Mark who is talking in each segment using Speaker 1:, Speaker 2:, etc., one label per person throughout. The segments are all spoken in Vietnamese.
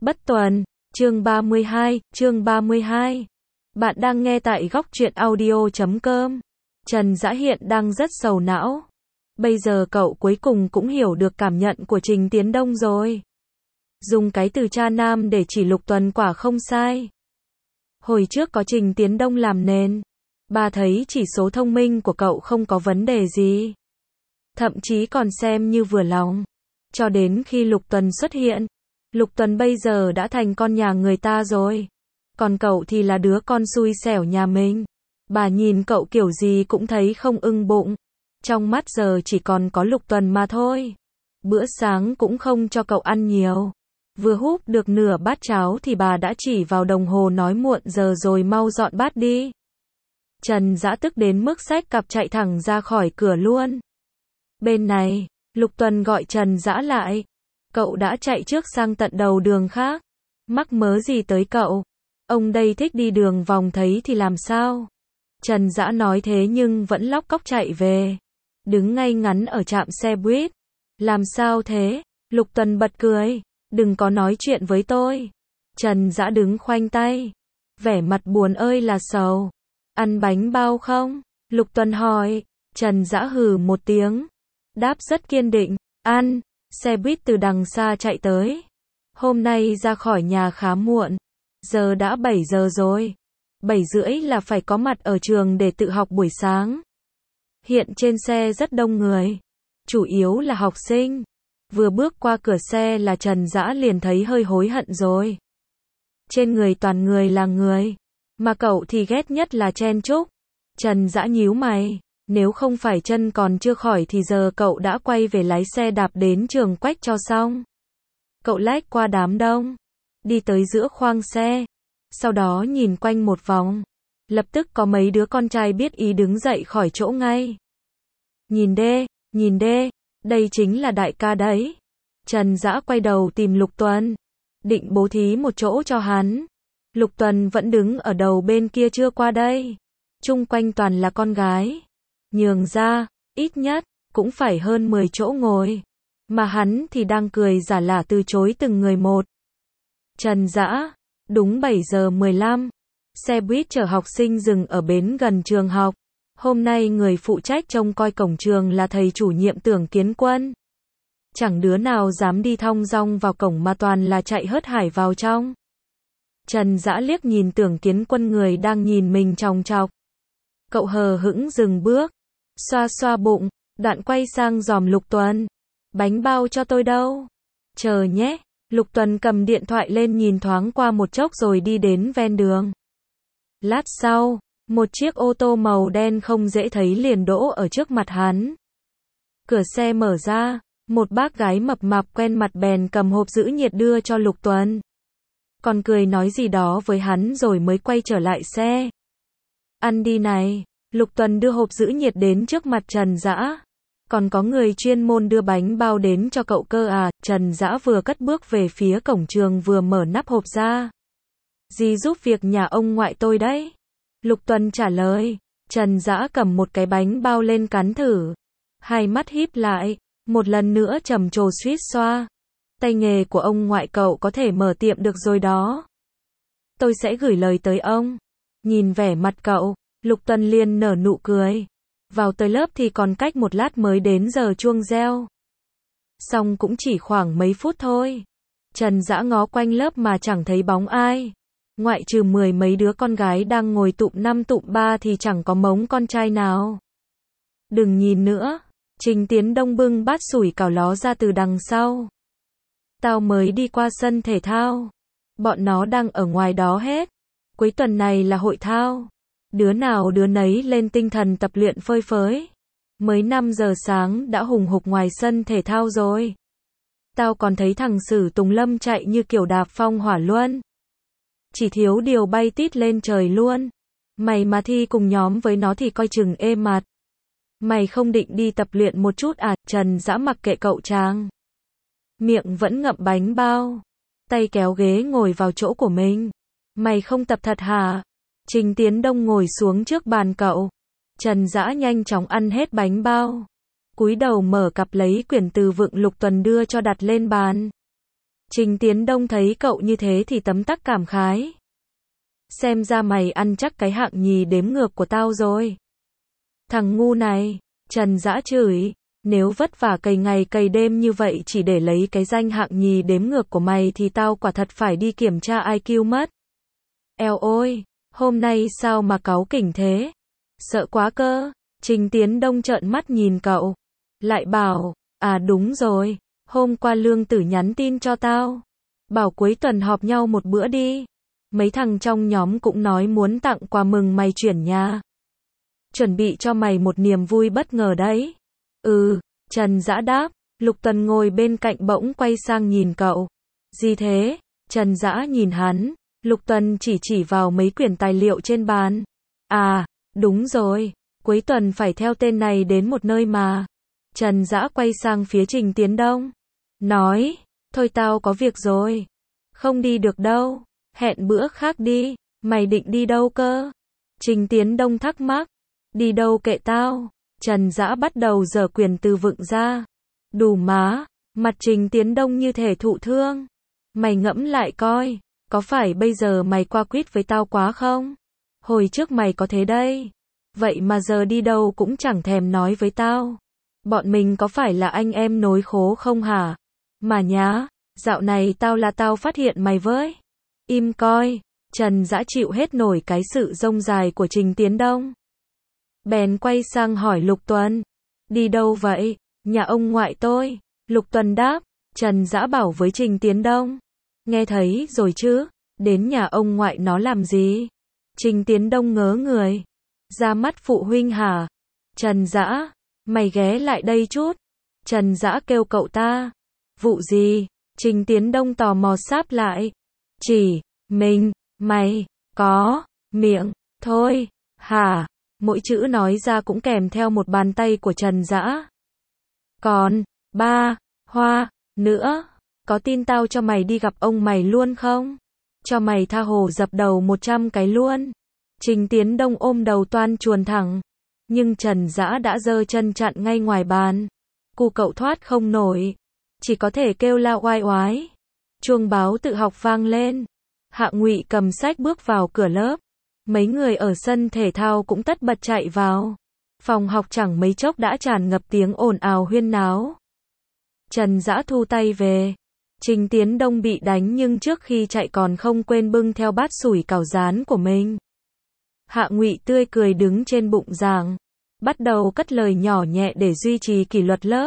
Speaker 1: Bất Tuần, chương 32. Bạn đang nghe tại góc truyện audio.com. Trần Dã hiện đang rất sầu não. Bây giờ cậu cuối cùng cũng hiểu được cảm nhận của Trình Tiến Đông rồi. Dùng cái từ cha nam để chỉ Lục Tuần quả không sai. Hồi trước có Trình Tiến Đông làm nền, bà thấy chỉ số thông minh của cậu không có vấn đề gì. Thậm chí còn xem như vừa lòng. Cho đến khi Lục Tuần xuất hiện, Lục Tuần bây giờ đã thành con nhà người ta rồi. Còn cậu thì là đứa con xui xẻo nhà mình. Bà nhìn cậu kiểu gì cũng thấy không ưng bụng. Trong mắt giờ chỉ còn có Lục Tuần mà thôi. Bữa sáng cũng không cho cậu ăn nhiều. Vừa húp được nửa bát cháo thì bà đã chỉ vào đồng hồ nói muộn giờ rồi, mau dọn bát đi. Trần Dã tức đến mức xách cặp chạy thẳng ra khỏi cửa luôn. Bên này, Lục Tuần gọi Trần Dã lại. Cậu đã chạy trước sang tận đầu đường khác. Mắc mớ gì tới cậu? Ông đây thích đi đường vòng thấy thì làm sao? Trần Dã nói thế nhưng vẫn lóc cóc chạy về. Đứng ngay ngắn ở trạm xe buýt. Làm sao thế? Lục Tuần bật cười. Đừng có nói chuyện với tôi. Trần Dã đứng khoanh tay. Vẻ mặt buồn ơi là sầu. Ăn bánh bao không? Lục Tuần hỏi. Trần Dã hừ một tiếng. Đáp rất kiên định. Ăn. Xe buýt từ đằng xa chạy tới. Hôm nay ra khỏi nhà khá muộn. Giờ đã 7 giờ rồi. 7 rưỡi là phải có mặt ở trường để tự học buổi sáng. Hiện trên xe rất đông người. Chủ yếu là học sinh. Vừa bước qua cửa xe là Trần Dã liền thấy hơi hối hận rồi. Trên người toàn người là người. Mà cậu thì ghét nhất là chen chúc. Trần Dã nhíu mày. Nếu không phải chân còn chưa khỏi thì giờ cậu đã quay về lái xe đạp đến trường Quách cho xong. Cậu lách qua đám đông. Đi tới giữa khoang xe. Sau đó nhìn quanh một vòng. Lập tức có mấy đứa con trai biết ý đứng dậy khỏi chỗ ngay. Nhìn đê, đây chính là đại ca đấy. Trần Dã quay đầu tìm Lục Tuần. Định bố thí một chỗ cho hắn. Lục Tuần vẫn đứng ở đầu bên kia chưa qua đây. Chung quanh toàn là con gái. Nhường ra, ít nhất, cũng phải hơn 10 chỗ ngồi. Mà hắn thì đang cười giả lả từ chối từng người một. Trần Dã, đúng 7 giờ 15. Xe buýt chở học sinh dừng ở bến gần trường học. Hôm nay người phụ trách trông coi cổng trường là thầy chủ nhiệm Tưởng Kiến Quân. Chẳng đứa nào dám đi thong dong vào cổng mà toàn là chạy hớt hải vào trong. Trần Dã liếc nhìn Tưởng Kiến Quân, người đang nhìn mình chòng chọc. Cậu hờ hững dừng bước. Xoa xoa bụng, đoạn quay sang dòm Lục Tuần. Bánh bao cho tôi đâu? Chờ nhé. Lục Tuần cầm điện thoại lên nhìn thoáng qua một chốc rồi đi đến ven đường. Lát sau, một chiếc ô tô màu đen không dễ thấy liền đỗ ở trước mặt hắn. Cửa xe mở ra, một bác gái mập mạp quen mặt bèn cầm hộp giữ nhiệt đưa cho Lục Tuần. Còn cười nói gì đó với hắn rồi mới quay trở lại xe. Ăn đi này. Lục Tuần đưa hộp giữ nhiệt đến trước mặt Trần Dã. Còn có người chuyên môn đưa bánh bao đến cho cậu cơ à? Trần Dã vừa cất bước về phía cổng trường vừa mở nắp hộp ra. Dì giúp việc nhà ông ngoại tôi đấy. Lục Tuần trả lời. Trần Dã cầm một cái bánh bao lên cắn thử. Hai mắt híp lại. Một lần nữa trầm trồ suýt xoa. Tay nghề của ông ngoại cậu có thể mở tiệm được rồi đó. Tôi sẽ gửi lời tới ông. Nhìn vẻ mặt cậu, Lục Tuần liền nở nụ cười. Vào tới lớp thì còn cách một lát mới đến giờ chuông reo. Xong cũng chỉ khoảng mấy phút thôi. Trần Dã ngó quanh lớp mà chẳng thấy bóng ai. Ngoại trừ 10 mấy đứa con gái đang ngồi tụm 5 tụm 3 thì chẳng có mống con trai nào. Đừng nhìn nữa. Trình Tiến Đông bưng bát sủi cảo ló ra từ đằng sau. Tao mới đi qua sân thể thao. Bọn nó đang ở ngoài đó hết. Cuối tuần này là hội thao. Đứa nào đứa nấy lên tinh thần tập luyện phơi phới. Mới 5 giờ sáng đã hùng hục ngoài sân thể thao rồi. Tao còn thấy thằng Sử Tùng Lâm chạy như kiểu đạp phong hỏa luân. Chỉ thiếu điều bay tít lên trời luôn. Mày mà thi cùng nhóm với nó thì coi chừng ê mặt. Mày không định đi tập luyện một chút à? Trần Dã mặc kệ cậu chàng. Miệng vẫn ngậm bánh bao. Tay kéo ghế ngồi vào chỗ của mình. Mày không tập thật hả? Trình Tiến Đông ngồi xuống trước bàn cậu. Trần Dã nhanh chóng ăn hết bánh bao. Cúi đầu mở cặp lấy quyển từ vựng Lục Tuần đưa cho đặt lên bàn. Trình Tiến Đông thấy cậu như thế thì tấm tắc cảm khái. Xem ra mày ăn chắc cái hạng nhì đếm ngược của tao rồi. Thằng ngu này, Trần Dã chửi, nếu vất vả cày ngày cày đêm như vậy chỉ để lấy cái danh hạng nhì đếm ngược của mày thì tao quả thật phải đi kiểm tra IQ mất. Eo ôi, hôm nay sao mà cáu kỉnh thế? Sợ quá cơ. Trình Tiến Đông trợn mắt nhìn cậu. Lại bảo, à đúng rồi, hôm qua Lương Tử nhắn tin cho tao. Bảo cuối tuần họp nhau một bữa đi. Mấy thằng trong nhóm cũng nói muốn tặng quà mừng mày chuyển nhà. Chuẩn bị cho mày một niềm vui bất ngờ đấy. Trần Dã đáp. Lục Tuần ngồi bên cạnh bỗng quay sang nhìn cậu. Gì thế? Trần Dã nhìn hắn. Lục Tuần chỉ vào mấy quyển tài liệu trên bàn. À, đúng rồi, cuối tuần phải theo tên này đến một nơi mà. Trần Dã quay sang phía Trình Tiến Đông. Nói, thôi tao có việc rồi. Không đi được đâu, hẹn bữa khác đi. Mày định đi đâu cơ? Trình Tiến Đông thắc mắc. Đi đâu kệ tao. Trần Dã bắt đầu giở quyền từ vựng ra. Đủ má, mặt Trình Tiến Đông như thể thụ thương. Mày ngẫm lại coi, có phải bây giờ mày qua quýt với tao quá không? Hồi trước mày có thế đây. Vậy mà giờ đi đâu cũng chẳng thèm nói với tao. Bọn mình có phải là anh em nối khố không hả? Mà nhá, dạo này tao phát hiện mày với. Im coi, Trần Dã chịu hết nổi cái sự rông dài của Trình Tiến Đông. Bèn quay sang hỏi Lục Tuần. Đi đâu vậy? Nhà ông ngoại tôi. Lục Tuần đáp. Trần Dã bảo với Trình Tiến Đông. Nghe thấy rồi chứ, đến nhà ông ngoại nó làm gì? Trình Tiến Đông ngớ người. Ra mắt phụ huynh hả? Trần Dã, mày ghé lại đây chút. Trần Dã kêu cậu ta. Vụ gì? Trình Tiến Đông tò mò sáp lại. Chỉ, mày, có, miệng, thôi, hả? Mỗi chữ nói ra cũng kèm theo một bàn tay của Trần Dã. Còn, hoa, nữa, có tin tao cho mày đi gặp ông mày luôn không? Cho mày tha hồ dập đầu 100 cái luôn. Trình Tiến Đông ôm đầu toan chuồn thẳng. Nhưng Trần Dã đã giơ chân chặn ngay ngoài bàn. Cu cậu thoát không nổi. Chỉ có thể kêu la oai oái. Chuông báo tự học vang lên. Hạ Ngụy cầm sách bước vào cửa lớp. Mấy người ở sân thể thao cũng tất bật chạy vào. Phòng học chẳng mấy chốc đã tràn ngập tiếng ồn ào huyên náo. Trần Dã thu tay về. Trình Tiến Đông bị đánh nhưng trước khi chạy còn không quên bưng theo bát sủi cảo rán của mình. Hạ Ngụy tươi cười đứng trên bụng giảng. Bắt đầu cất lời nhỏ nhẹ để duy trì kỷ luật lớp.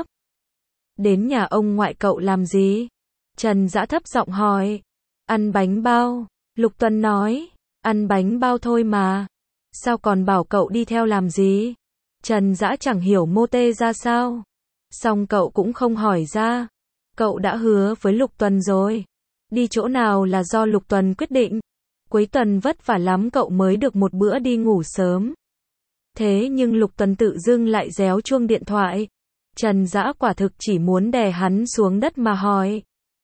Speaker 1: Đến nhà ông ngoại cậu làm gì? Trần Dã thấp giọng hỏi. Ăn bánh bao. Lục Tuần nói. Ăn bánh bao thôi mà. Sao còn bảo cậu đi theo làm gì? Trần Dã chẳng hiểu mô tê ra sao. Xong cậu cũng không hỏi ra. Cậu đã hứa với Lục Tuần rồi. Đi chỗ nào là do Lục Tuần quyết định. Cuối tuần vất vả lắm cậu mới được một bữa đi ngủ sớm. Thế nhưng Lục Tuần tự dưng lại réo chuông điện thoại. Trần Dã quả thực chỉ muốn đè hắn xuống đất mà hỏi.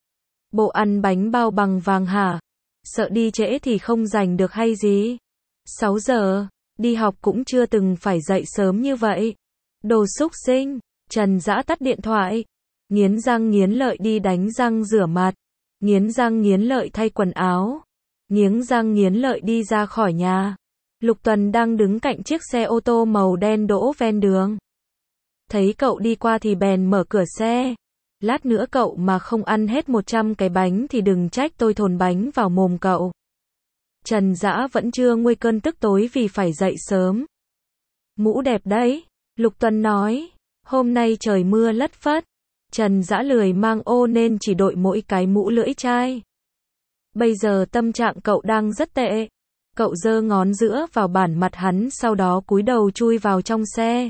Speaker 1: Bộ ăn bánh bao bằng vàng hả? Sợ đi trễ thì không giành được hay gì? 6 giờ, đi học cũng chưa từng phải dậy sớm như vậy. Đồ xúc sinh. Trần Dã tắt điện thoại. Nghiến răng nghiến lợi đi đánh răng rửa mặt. Nghiến răng nghiến lợi thay quần áo. Nghiến răng nghiến lợi đi ra khỏi nhà. Lục Tuần đang đứng cạnh chiếc xe ô tô màu đen đỗ ven đường. Thấy cậu đi qua thì bèn mở cửa xe. Lát nữa cậu mà không ăn hết 100 cái bánh thì đừng trách tôi thồn bánh vào mồm cậu. Trần Dã vẫn chưa nguôi cơn tức tối vì phải dậy sớm. Mũ đẹp đấy, Lục Tuần nói. Hôm nay trời mưa lất phất. Trần Dã lười mang ô nên chỉ đội mỗi cái mũ lưỡi chai. Bây giờ tâm trạng cậu đang rất tệ. Cậu giơ ngón giữa vào bản mặt hắn sau đó cúi đầu chui vào trong xe.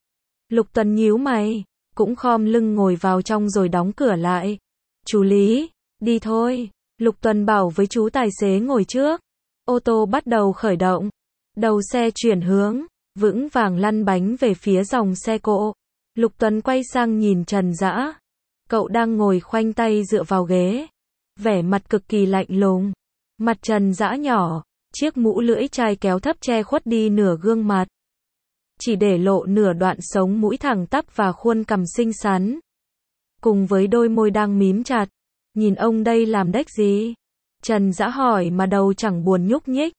Speaker 1: Lục Tuần nhíu mày, cũng khom lưng ngồi vào trong rồi đóng cửa lại. Chú Lý, đi thôi. Lục Tuần bảo với chú tài xế ngồi trước. Ô tô bắt đầu khởi động. Đầu xe chuyển hướng, vững vàng lăn bánh về phía dòng xe cộ. Lục Tuần quay sang nhìn Trần Dã. Cậu đang ngồi khoanh tay dựa vào ghế. Vẻ mặt cực kỳ lạnh lùng. Mặt Trần Dã nhỏ, chiếc mũ lưỡi chai kéo thấp che khuất đi nửa gương mặt. Chỉ để lộ nửa đoạn sống mũi thẳng tắp và khuôn cằm xinh xắn. Cùng với đôi môi đang mím chặt. Nhìn ông đây làm đếch gì? Trần Dã hỏi mà đầu chẳng buồn nhúc nhích.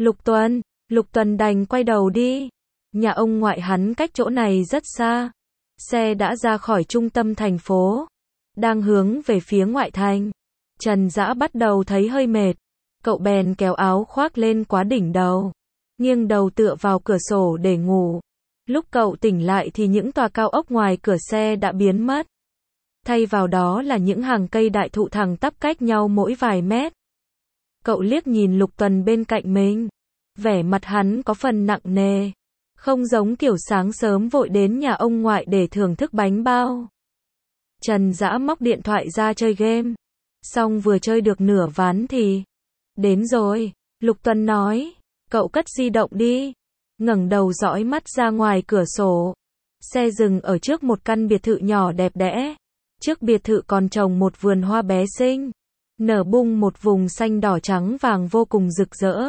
Speaker 1: Lục Tuần đành quay đầu đi. Nhà ông ngoại hắn cách chỗ này rất xa. Xe đã ra khỏi trung tâm thành phố, đang hướng về phía ngoại thành. Trần Dã bắt đầu thấy hơi mệt. Cậu bèn kéo áo khoác lên quá đỉnh đầu, nghiêng đầu tựa vào cửa sổ để ngủ. Lúc cậu tỉnh lại thì những tòa cao ốc ngoài cửa xe đã biến mất. Thay vào đó là những hàng cây đại thụ thẳng tắp cách nhau mỗi vài mét. Cậu liếc nhìn Lục Tuần bên cạnh mình. Vẻ mặt hắn có phần nặng nề. Không giống kiểu sáng sớm vội đến nhà ông ngoại để thưởng thức bánh bao. Trần Dã móc điện thoại ra chơi game. Xong vừa chơi được nửa ván thì... Đến rồi, Lục Tuần nói. Cậu cất di động đi. Ngẩng đầu dõi mắt ra ngoài cửa sổ. Xe dừng ở trước một căn biệt thự nhỏ đẹp đẽ. Trước biệt thự còn trồng một vườn hoa bé xinh, nở bung một vùng xanh đỏ trắng vàng vô cùng rực rỡ.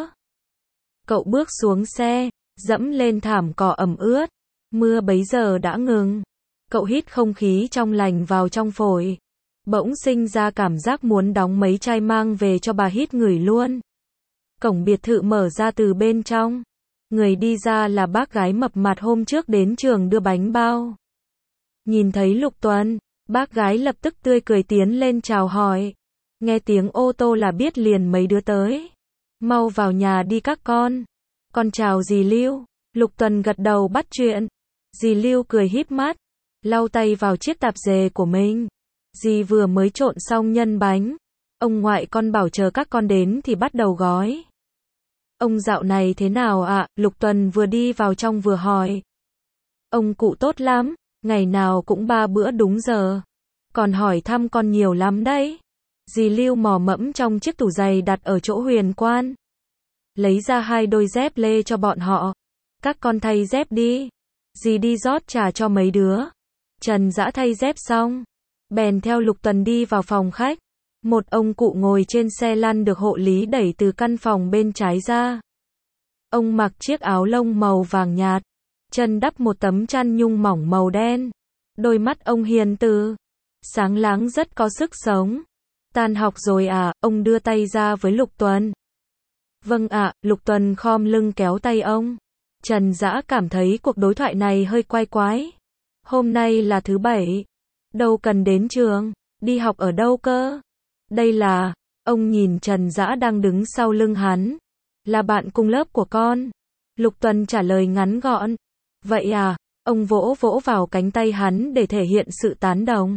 Speaker 1: Cậu bước xuống xe, dẫm lên thảm cỏ ẩm ướt. Mưa bấy giờ đã ngừng. Cậu hít không khí trong lành vào trong phổi. Bỗng sinh ra cảm giác muốn đóng mấy chai mang về cho bà hít ngửi luôn. Cổng biệt thự mở ra từ bên trong. Người đi ra là bác gái mập mạp hôm trước đến trường đưa bánh bao. Nhìn thấy Lục Tuần, bác gái lập tức tươi cười tiến lên chào hỏi. Nghe tiếng ô tô là biết liền mấy đứa tới. Mau vào nhà đi các con. Con chào dì Lưu. Lục Tuần gật đầu bắt chuyện. Dì Lưu cười híp mắt, lau tay vào chiếc tạp dề của mình. Dì vừa mới trộn xong nhân bánh. Ông ngoại con bảo chờ các con đến thì bắt đầu gói. Ông dạo này thế nào ạ? Lục Tuần vừa đi vào trong vừa hỏi. Ông cụ tốt lắm, ngày nào cũng 3 bữa đúng giờ. Còn hỏi thăm con nhiều lắm đấy. Dì Lưu mò mẫm trong chiếc tủ giày đặt ở chỗ huyền quan. Lấy ra 2 đôi dép lê cho bọn họ. Các con thay dép đi. Dì đi rót trà cho mấy đứa. Trần Dã thay dép xong, bèn theo Lục Tuần đi vào phòng khách. Một ông cụ ngồi trên xe lăn được hộ lý đẩy từ căn phòng bên trái ra. Ông mặc chiếc áo lông màu vàng nhạt, chân đắp một tấm chăn nhung mỏng màu đen. Đôi mắt ông hiền từ, sáng láng rất có sức sống. Tan học rồi à? Ông đưa tay ra với Lục Tuần. Vâng ạ. Lục Tuần khom lưng kéo tay ông. Trần Dã cảm thấy cuộc đối thoại này hơi quái quái. Hôm nay là thứ Bảy, đâu cần đến trường, đi học ở đâu cơ? Đây là, ông nhìn Trần Dã đang đứng sau lưng hắn. Là bạn cùng lớp của con. Lục Tuần trả lời ngắn gọn. Vậy à? Ông vỗ vỗ vào cánh tay hắn để thể hiện sự tán đồng.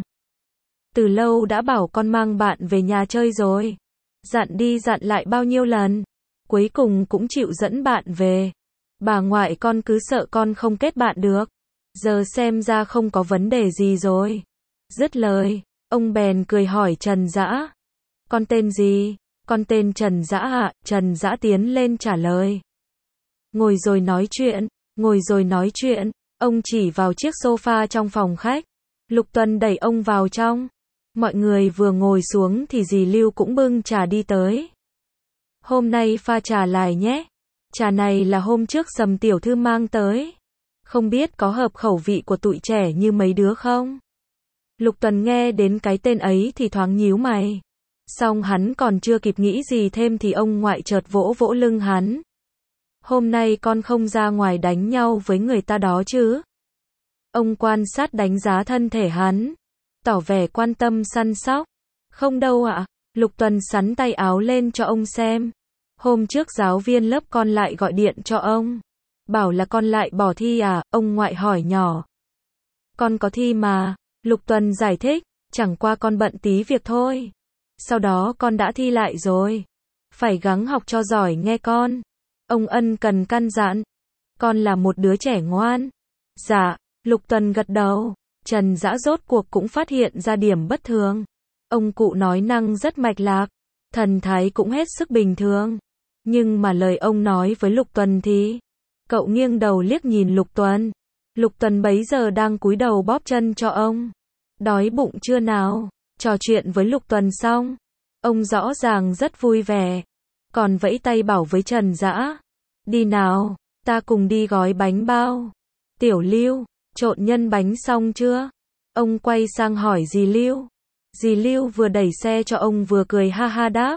Speaker 1: Từ lâu đã bảo con mang bạn về nhà chơi rồi. Dặn đi dặn lại bao nhiêu lần. Cuối cùng cũng chịu dẫn bạn về. Bà ngoại con cứ sợ con không kết bạn được. Giờ xem ra không có vấn đề gì rồi. Dứt lời, ông bèn cười hỏi Trần Dã. Con tên gì? Con tên Trần Dã ạ. Trần Dã tiến lên trả lời. Ngồi rồi nói chuyện. Ngồi rồi nói chuyện. Ông chỉ vào chiếc sofa trong phòng khách. Lục Tuần đẩy ông vào trong. Mọi người vừa ngồi xuống thì dì Lưu cũng bưng trà đi tới. Hôm nay pha trà lại nhé. Trà này là hôm trước Sầm tiểu thư mang tới. Không biết có hợp khẩu vị của tụi trẻ như mấy đứa không? Lục Tuần nghe đến cái tên ấy thì thoáng nhíu mày. Xong hắn còn chưa kịp nghĩ gì thêm thì ông ngoại chợt vỗ vỗ lưng hắn. Hôm nay con không ra ngoài đánh nhau với người ta đó chứ? Ông quan sát đánh giá thân thể hắn, tỏ vẻ quan tâm săn sóc. Không đâu ạ. Lục Tuần xắn tay áo lên cho ông xem. Hôm trước giáo viên lớp con lại gọi điện cho ông. Bảo là con lại bỏ thi à? Ông ngoại hỏi nhỏ. Con có thi mà. Lục Tuần giải thích. Chẳng qua con bận tí việc thôi. Sau đó con đã thi lại rồi. Phải gắng học cho giỏi nghe con. Ông ân cần căn dặn. Con là một đứa trẻ ngoan. Dạ. Lục Tuần gật đầu. Trần Dã rốt cuộc cũng phát hiện ra điểm bất thường. Ông cụ nói năng rất mạch lạc. Thần thái cũng hết sức bình thường. Nhưng mà lời ông nói với Lục Tuần thì... Cậu nghiêng đầu liếc nhìn Lục Tuần. Lục Tuần bấy giờ đang cúi đầu bóp chân cho ông. Đói bụng chưa nào? Trò chuyện với Lục Tuần xong, ông rõ ràng rất vui vẻ. Còn vẫy tay bảo với Trần Dã. Đi nào, ta cùng đi gói bánh bao. Tiểu Lưu, trộn nhân bánh xong chưa? Ông quay sang hỏi dì Lưu. Dì Lưu vừa đẩy xe cho ông vừa cười ha ha đáp.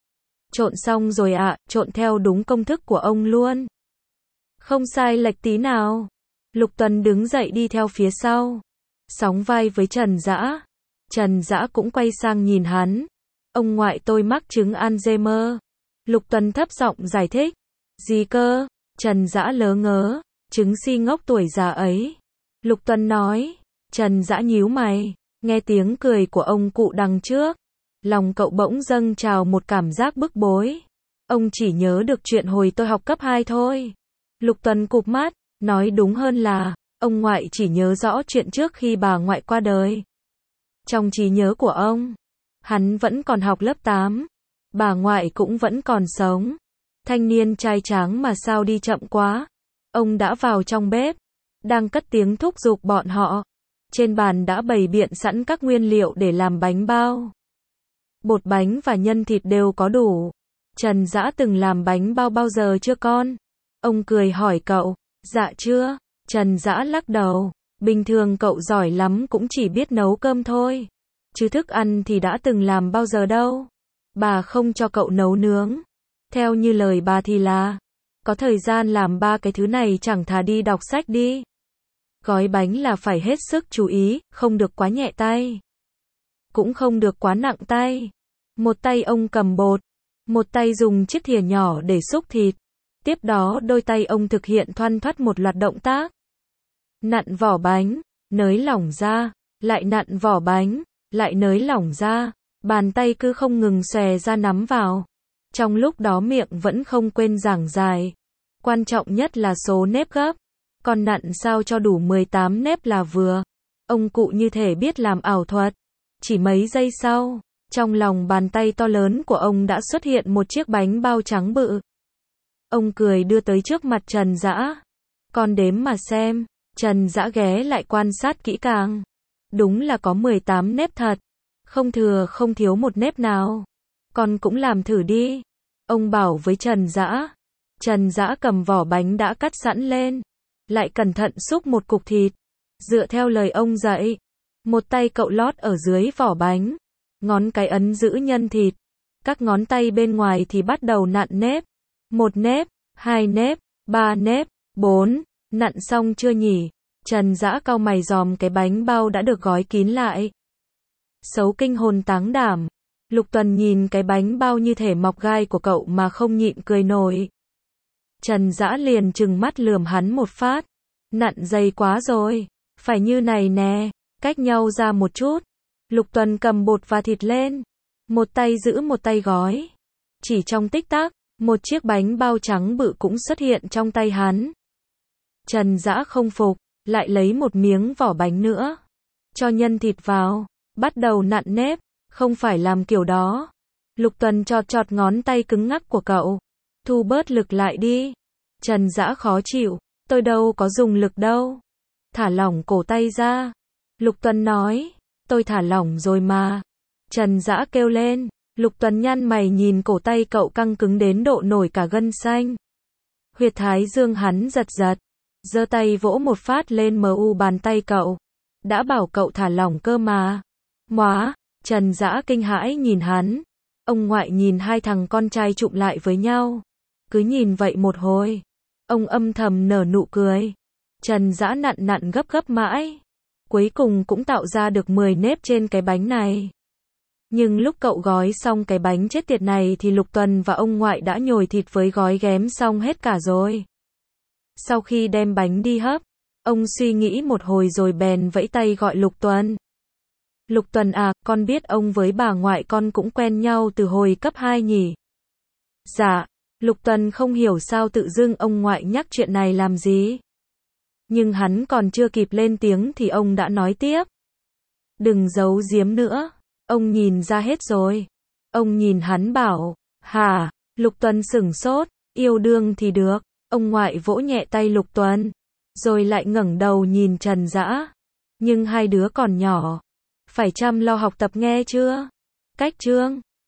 Speaker 1: Trộn xong rồi ạ, trộn theo đúng công thức của ông luôn. Không sai lệch tí nào. Lục Tuần đứng dậy đi theo phía sau, sóng vai với Trần Dã. Trần Dã cũng quay sang nhìn hắn. Ông ngoại tôi mắc chứng Alzheimer. Lục Tuần thấp giọng giải thích. Gì cơ? Trần Dã lớ ngớ. Chứng si ngốc tuổi già ấy. Lục Tuần nói. Trần Dã nhíu mày, nghe tiếng cười của ông cụ đằng trước. Lòng cậu bỗng dâng trào một cảm giác bức bối. Ông chỉ nhớ được chuyện hồi tôi học cấp 2 thôi. Lục Tuần cụp mắt, nói đúng hơn là, ông ngoại chỉ nhớ rõ chuyện trước khi bà ngoại qua đời. Trong trí nhớ của ông, hắn vẫn còn học lớp 8. Bà ngoại cũng vẫn còn sống. Thanh niên trai tráng mà sao đi chậm quá. Ông đã vào trong bếp, đang cất tiếng thúc giục bọn họ. Trên bàn đã bày biện sẵn các nguyên liệu để làm bánh bao. Bột bánh và nhân thịt đều có đủ. Trần Dã từng làm bánh bao bao giờ chưa con? Ông cười hỏi cậu. Dạ chưa. Trần Dã lắc đầu. Bình thường cậu giỏi lắm cũng chỉ biết nấu cơm thôi. Chứ thức ăn thì đã từng làm bao giờ đâu. Bà không cho cậu nấu nướng. Theo như lời bà thì là, có thời gian làm ba cái thứ này chẳng thà đi đọc sách đi. Gói bánh là phải hết sức chú ý, không được quá nhẹ tay. Cũng không được quá nặng tay. Một tay ông cầm bột, một tay dùng chiếc thìa nhỏ để xúc thịt. Tiếp đó đôi tay ông thực hiện thoăn thoắt một loạt động tác. Nặn vỏ bánh, nới lỏng ra, lại nặn vỏ bánh, lại nới lỏng ra. Bàn tay cứ không ngừng xòe ra nắm vào. Trong lúc đó miệng vẫn không quên giảng giải. Quan trọng nhất là số nếp gấp. Còn nặn sao cho đủ 18 nếp là vừa. Ông cụ như thể biết làm ảo thuật. Chỉ mấy giây sau, trong lòng bàn tay to lớn của ông đã xuất hiện một chiếc bánh bao trắng bự. Ông cười đưa tới trước mặt Trần Dã. Con đếm mà xem. Trần Dã ghé lại quan sát kỹ càng. Đúng là có 18 nếp thật. Không thừa không thiếu một nếp nào. Con cũng làm thử đi. Ông bảo với Trần Dã. Trần Dã cầm vỏ bánh đã cắt sẵn lên. Lại cẩn thận xúc một cục thịt. Dựa theo lời ông dạy. Một tay cậu lót ở dưới vỏ bánh. Ngón cái ấn giữ nhân thịt. Các ngón tay bên ngoài thì bắt đầu nặn nếp. 1 nếp, 2 nếp, 3 nếp, 4. Nặn xong chưa nhỉ? Trần Dã cau mày dòm cái bánh bao đã được gói kín lại. Xấu kinh hồn táng đảm. Lục Tuần nhìn cái bánh bao như thể mọc gai của cậu mà không nhịn cười nổi. Trần Dã liền trừng mắt lườm hắn một phát. Nặn dày quá rồi. Phải như này nè. Cách nhau ra một chút. Lục Tuần cầm bột và thịt lên. Một tay giữ một tay gói. Chỉ trong tích tắc, một chiếc bánh bao trắng bự cũng xuất hiện trong tay hắn. Trần Dã không phục. Lại lấy một miếng vỏ bánh nữa. Cho nhân thịt vào. Bắt đầu nặn nếp. Không phải làm kiểu đó. Lục Tuần chọt chọt ngón tay cứng ngắc của cậu. Thu bớt lực lại đi. Trần Dã khó chịu. Tôi đâu có dùng lực đâu. Thả lỏng cổ tay ra. Lục Tuần nói. Tôi thả lỏng rồi mà. Trần Dã kêu lên. Lục Tuần nhăn mày nhìn cổ tay cậu căng cứng đến độ nổi cả gân xanh. Huyệt thái dương hắn giật giật. Giơ tay vỗ một phát lên mu bàn tay cậu. Đã bảo cậu thả lỏng cơ mà. Móa. Trần Dã kinh hãi nhìn hắn. Ông ngoại nhìn hai thằng con trai chụm lại với nhau. Cứ nhìn vậy một hồi. Ông âm thầm nở nụ cười. Trần Dã nặn nặn gấp gấp mãi. Cuối cùng cũng tạo ra được 10 nếp trên cái bánh này. Nhưng lúc cậu gói xong cái bánh chết tiệt này thì Lục Tuần và ông ngoại đã nhồi thịt với gói ghém xong hết cả rồi. Sau khi đem bánh đi hấp, ông suy nghĩ một hồi rồi bèn vẫy tay gọi Lục Tuần. Lục Tuần à, con biết ông với bà ngoại con cũng quen nhau từ hồi cấp 2 nhỉ? Dạ. Lục Tuần không hiểu sao tự dưng ông ngoại nhắc chuyện này làm gì. Nhưng hắn còn chưa kịp lên tiếng thì ông đã nói tiếp. Đừng giấu giếm nữa. Ông nhìn ra hết rồi. Ông nhìn hắn bảo. Hả? Lục Tuần sửng sốt. Yêu đương thì được. Ông ngoại vỗ nhẹ tay Lục Tuần. Rồi lại ngẩng đầu nhìn Trần Dã. Nhưng hai đứa còn nhỏ. Phải chăm lo học tập nghe chưa? Cách chương